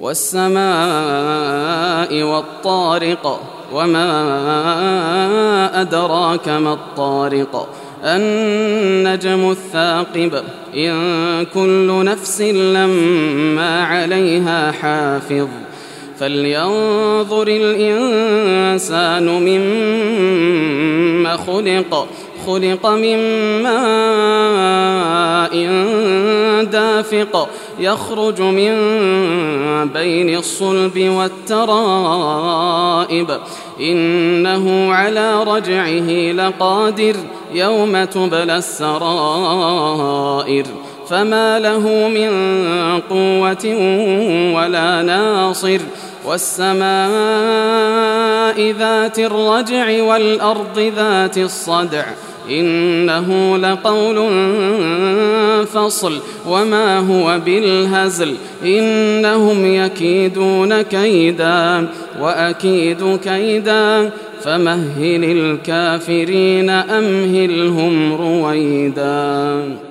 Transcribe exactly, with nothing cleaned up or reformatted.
والسماء والطارق وما أدراك ما الطارق النجم الثاقب إن كل نفس لما عليها حافظ فلينظر الإنسان مما خلق خلق من ماء دافق يخرج من بين الصلب والترائب إنه على رجعه لقادر يوم تبلى السرائر فما له من قوة ولا ناصر والسماء ذات الرجع والأرض ذات الصدع إنه لقول فصل وما هو بالهزل إنهم يكيدون كيدا وأكيد كيدا فمهل الكافرين أمهلهم رويدا.